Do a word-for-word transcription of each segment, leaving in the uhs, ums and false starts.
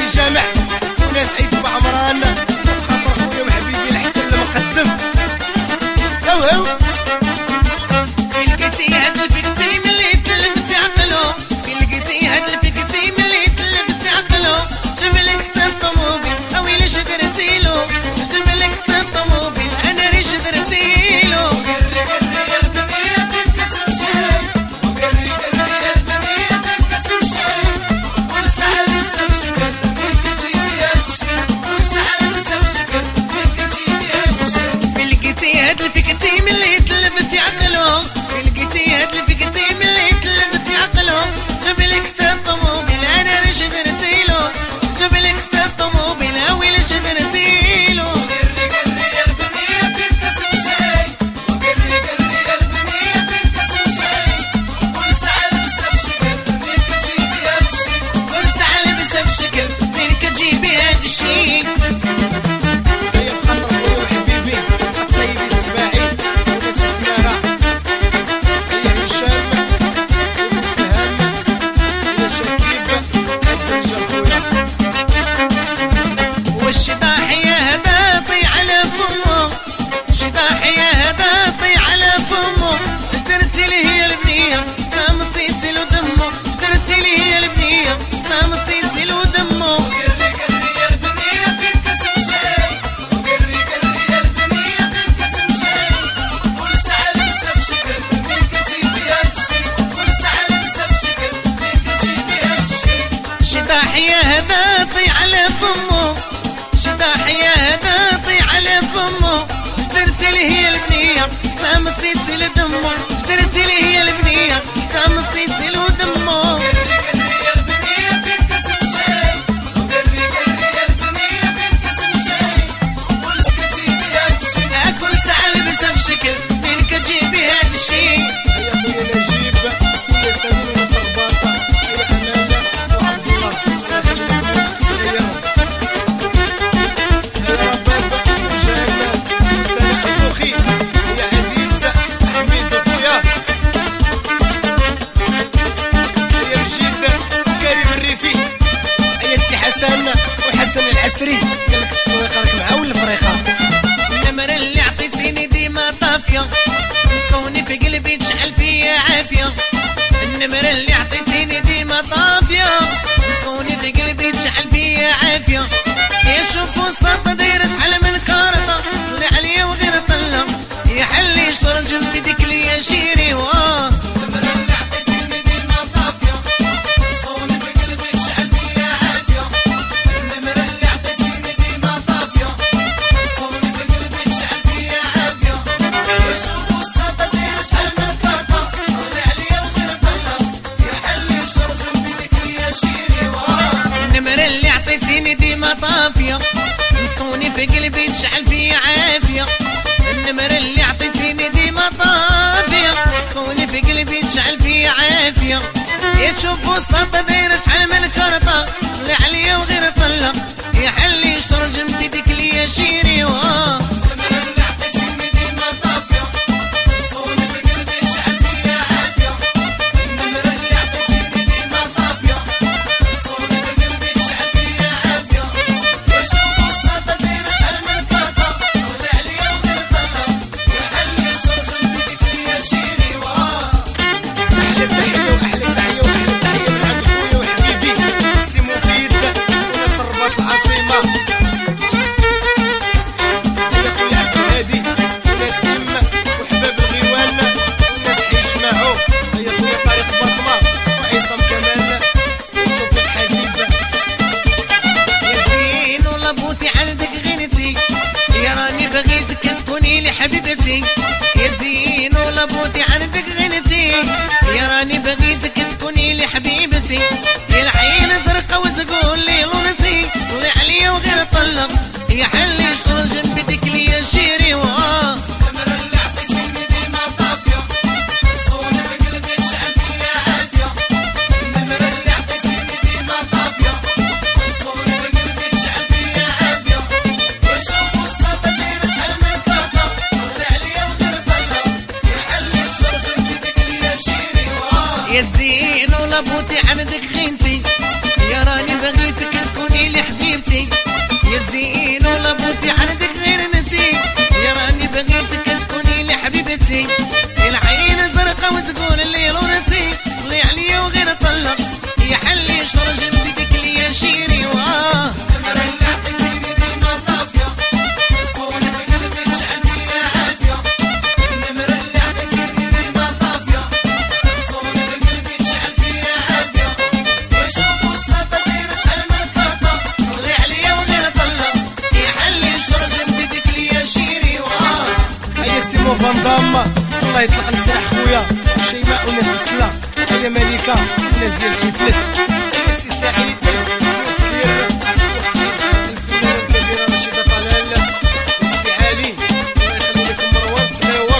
الجامع وناس عيد بعمران وفي خاطر خويا وحبيبي الحسن المقدم. هو هو في لقيتي هاد الفكتي ملي تلفتي عقلو، في لقيتي هاد الفكتي ملي تلفتي عقلو، جبلك حتى الطوموبيل اويلي شدرتيلو، جبلك حتى الطوموبيل انا ريش درتيلو. قري قري يا البنية فين كتمشي، وقري قري يا البنية فين كتمشي، ونسعى لنسى بشكل فين كتجيبي هادشي، ونسعى لنسى بشكل فين كتجيبي هادشي. في لقيتي هاد الفكتي ملي تلفتي عقلو، في لقيتي هاد الفكتي ملي تلفتي عقلو، جبلك حتى الطوموبيل انا ريش درتيلو، جبلك حتى الطوموبيل اويلي شدرتيلو. قري قري يا البنية فين كتمشي، وقري قري يا البنية فين كتمشي، ونسعى لنسى بشكل فين كتجيبي هادشي، ونسعى لبسها بشكل فين كتجيبي هادشي. هيا في خاطر خويا وحبيبي الطيب السباعي وناس سمارة. هيا هشام وناس فهام هيا شكيب حسن رجال خويا. والشطاحية هدا طي على فمو، الشطاحية هدا طي على فمو، اشترتي لي هي البنية تمصيتي له دمو، اشترتي لي هي البنية تمصيتي له دمو. قري قري يا البنية فين كتمشي، وقري قري يا البنية فين كتمشي، ونسعى لنسى بشكل فين كتجيبي هادشي، ونسعى لنسى بشكل فين كتجيبي هادشي. الشطاحية هدا طي على فمو، الشطاحية هدا طي على فمو، اشترتي لي هي البنية تمصيتي له دمو، اشترتي لي هي البنية تمصيتي له دمو. قري قري يا البنية فين كتمشي، وقري قري يا البنية فين كتمشي، ونسعى كتجيبي هادشي. كل ساعة لبسها بشكل فين كتجيبي هادشي. هيا خويا نجيب خويا سامي ونصر باطا هيا أمانة وعبد الله الله يخليك يوسف الصغير. هيا رباب وجهل سناء فوخي هيا عزيز حميز خويا. هيا مجيد وكريم الريفي. هيا السي حسن وحسن العسري قالك في السويق راك معاه ولا فريخة. النمرة اللي عطيتيني ديما طافية، نصوني في قلبي تشعل فيا عافية، النمرة اللي عطيتيني ديما طافية، نصوني في قلبي تشعل فيا عافية. يا شوفوا السلطة دايرة شحال من كارطة، طلع عليا وغير طلة، يا حلي شطر جنبي ديك لي يا شيري واه. النمرة اللي عطيتيني ديما طافية، صوني في قلبي تشعل فيا عافية، النمرة اللي عطيتيني ديما طافية، صوني في قلبي تشعل فيا عافية. يشوفوا السلطة دايرة شحال من كارطة، طلع عليا وغير طلة، يا حلي شطر جنبي ديك لي يا شيري واه. النمرة اللي عطيتيني ديما طافية، نصوني في قلبي تشعل فيا عافية، النمرة اللي عطيتيني ديما طافية، صوني في قلبي تشعل فيا عافية. يا تشوفوا السلطة دايرة شحال من كارطة، طلع عليا وغير طلة، يا حلي شطر جنبي ديك لي يا شيري واه. النمرة اللي عطيتيني ديما طافية، صوني في قلبي تشعل فيا عافية، النمرة اللي عطيتيني ديما طافية، صوني في قلبي تشعل فيا عافية. يشوفوا السلطة دايرة شحال من كارطة، طلع عليا وغير طلة، يا حلي شطر جنبي ديك لي يا شيري واه. أحلى تحية وأحلى تحية وأحلى تحية من عند خويا وحبيبي السي مفيد وناس الرباط العاصمة. هيا خويا عبد الهادي ونسيم وحباب الغيوان وناس حيش معو. هيا خويا طارق برطمة وعصام كمال وتوفيق حزيب. يا زين ولا بوتي عندك غنتي، يا راني بغيتك تكوني لي حبيبتي، يا زين ولا بوتي عندك غنتي، يا راني بغيتك تكوني لي حبيبتي، يا العين زرقا وتقول لي لونتي، طلع عليا وغير طلب، يا حلي شطر جنبي ديك لي يا شيري واه. النمرة اللي عطيتيني ديما طافية، صوني في قلبي تشعل فيا عافية، النمرة اللي عطيتيني ديما طافية، صوني في قلبي تشعل فيا عافية. يشوفوا السلطة دايرة شحال من كارطة، طلع عليا وغير طلة، يا حلي شطر جنبي ديك لي يا شيري واه. يا زين ولا بوتي عندك غنتي، يا راني بغيتك تكوني لي شطر جنبي ديك لي يا شيري واه النمرة اللي عطيتيني ديما طافية صوني في قلبي تشعل فيا عافية النمرة اللي عطيتيني ديما طافية صوني في قلبي تشعل فيا عافية وشوفوا الساطة دايرة شحال من كاطة طلع عليا وغير طلة يحلي شطر جنبي ديك لي يا شيري واه هيا سيمو فاندام الله يطلق السلاح خويا شيماء وناس السلام هيا ملكة وناس ديال تيفلت هيا سي سعيد وناس كبير اختي الفنانة الكبيرة رشيدة طلال والسي علي الله يخلي لكم مروان صغيور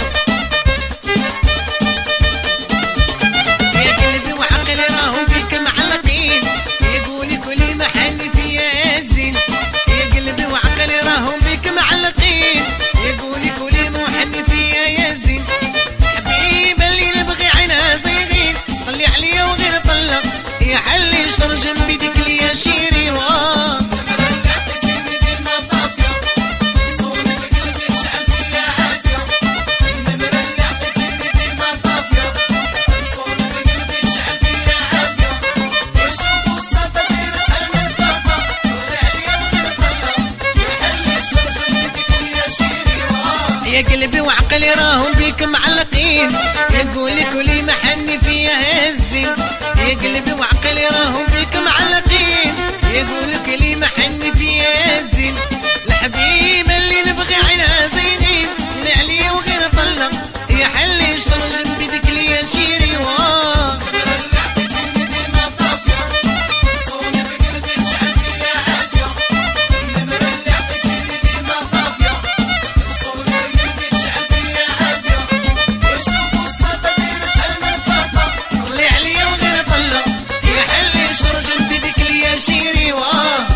يا قلبي وعقلي راهم بيك معلقين يقولي كلي محني فيا الزين يا قلبي وعقلي راهم بيك معلقين يقولي كلي محني فيا يا زين حبيبه اللي نبغي عينها زيغين طلي عليا وغير طلق يا حلي شطر جنبي ديك لي يا شيري واه النمرة اللي عطيتيني ديما طافية صوني في قلبي تشعل فيا عافية النمرة اللي عطيتيني ديما طافية صوني في قلبي تشعل فيا عافية وشوفوا الساطة دايرة شحال من كاطة طلع عليا وغير طلة يحلي شطر جنبي ديك لي يا شيري واه يا قلبي وعقلي راهم بيك معلقين يقولي كلي محني فيا الزين يا قلبي وعقلي راهم بيك معلقين يقولوا كلي محني فيا الزين الحبيبه اللي نبغي عينها زينين اللي عليا وغير طلق يا حلي شطر جنبي ديك لي يا شيري واه النمرة اللي عطيتيني ديما طافية صوني في قلبي تشعل فيا عافية النمرة اللي عطيتيني ديما طافية صوني في قلبي تشعل فيا عافية وشوفوا الساطة دايرة شحال من كاطة طلي عليا وغير طلق يا حلي شطر جنبي ديك لي يا شيري واه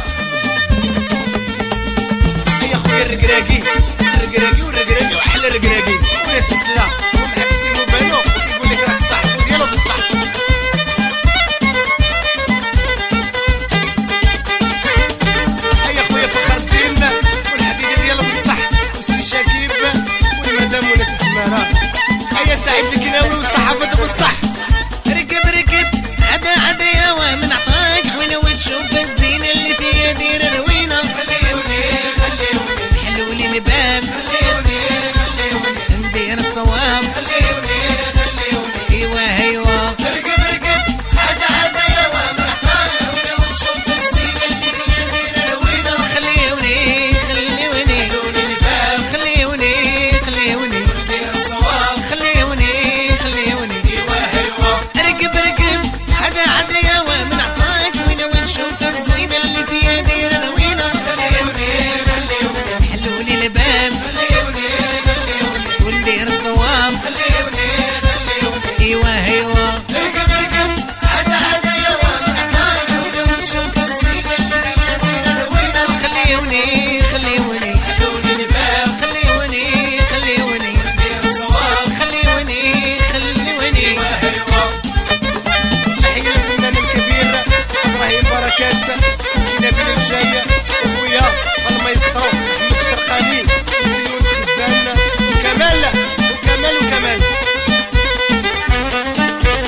هيا خويا الركراكي الركراكي والركراكي وأحلى الركراكي وناس السلام ومعاك سيمو بانو كيقول لك راك صاحبو ديالو بصح هيا خويا فخر الدين والحديدة ديالو بصح والسي شكيب والمدام وناس السمارة هيا سعيد الكناوي والصحافة بصح ركب ركب عدا عدا يا ومن عطاك حوينة وتشوف الزينة اللي فيها دير روينة خليوني خليوني حلولي الباب خليوني خليوني ندير الصواب خليوني خليوني ايوا ايوا ركب ركب عدا عدا يا وامر عطاك حوينة وتشوف الزينة اللي فيها دير روينة خليوني خليوني خلوني الباب خليوني خليوني ندير الصواب خليوني خليوني ايوه ايوه ركب ركب عدا عدا يا ومن عطاك حوينة وتشوف الزينة اللي فيها دير روينة خليوني خليوني حلولي الباب خليوني خليوني وندير الصواب خليوني خليوني ايوا ايوا ركب ركب عدا عدا يا وامر عطاك حوينة وتشوف الزينة اللي فيها دير روينة خليوني خليوني خلوني الباب خليوني خليوني ندير الصواب خليوني خليوني ايوه تحية للفنان الكبير ابراهيم بركات السي نبيل الجاي وخويا المايسترو محمد الشرقاني السي يونس خزان وكمال وكمال وكمال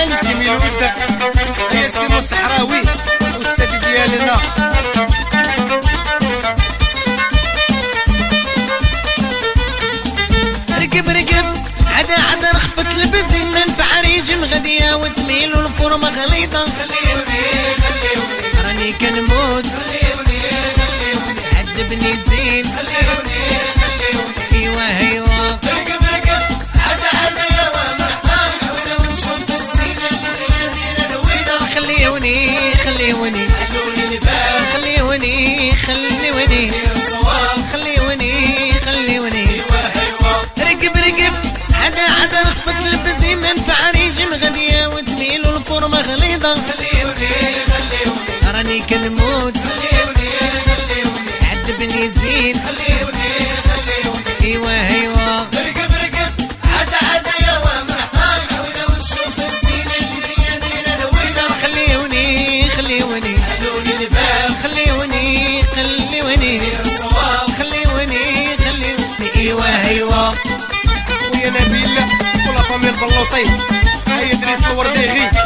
سي ميلود هيا سي الصحراوي الاستاذ ديالنا ركب ركب عدا عدا رخفت البزين ننفع ريجم غدية وتميل والفورمة غليظة خليوني خليوني راني كنموت خليوني خليوني عذبني زين خليوني خليوني ايوا ايوا ركب ركب عدا عدا يا مرحبا حوله ونشوف السينة اللي فيها دير الوينة خليوني خليوني خلوني البال خليوني خليوني دير الصواب خليوني خليوني ايوا ايوا ركب ركب عدا عدا رخفت البزين منفع ريجم غدية وتميل والفورمة غليظة خليوني خليوني راني كنموت خليوني خليوني عذبني زين خليوني خليوني ايوا ايوا ركب ركب عدا عدا يا مرحبا حوله ونشوف السينة اللي فيها دير الوينة خليوني خليوني خلوني البال خليوني خليوني دير الصواب خليوني خليوني ايوا ايوا خويا نبيل ولا فامي البلوطي هيا دريس الورديغي